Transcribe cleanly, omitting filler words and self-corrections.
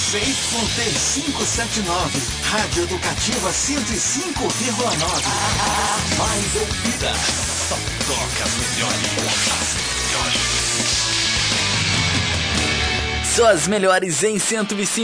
ZYT579, Rádio Educativa 105,9. Mais ouvida. Só toca as melhores. Só as melhores em 105.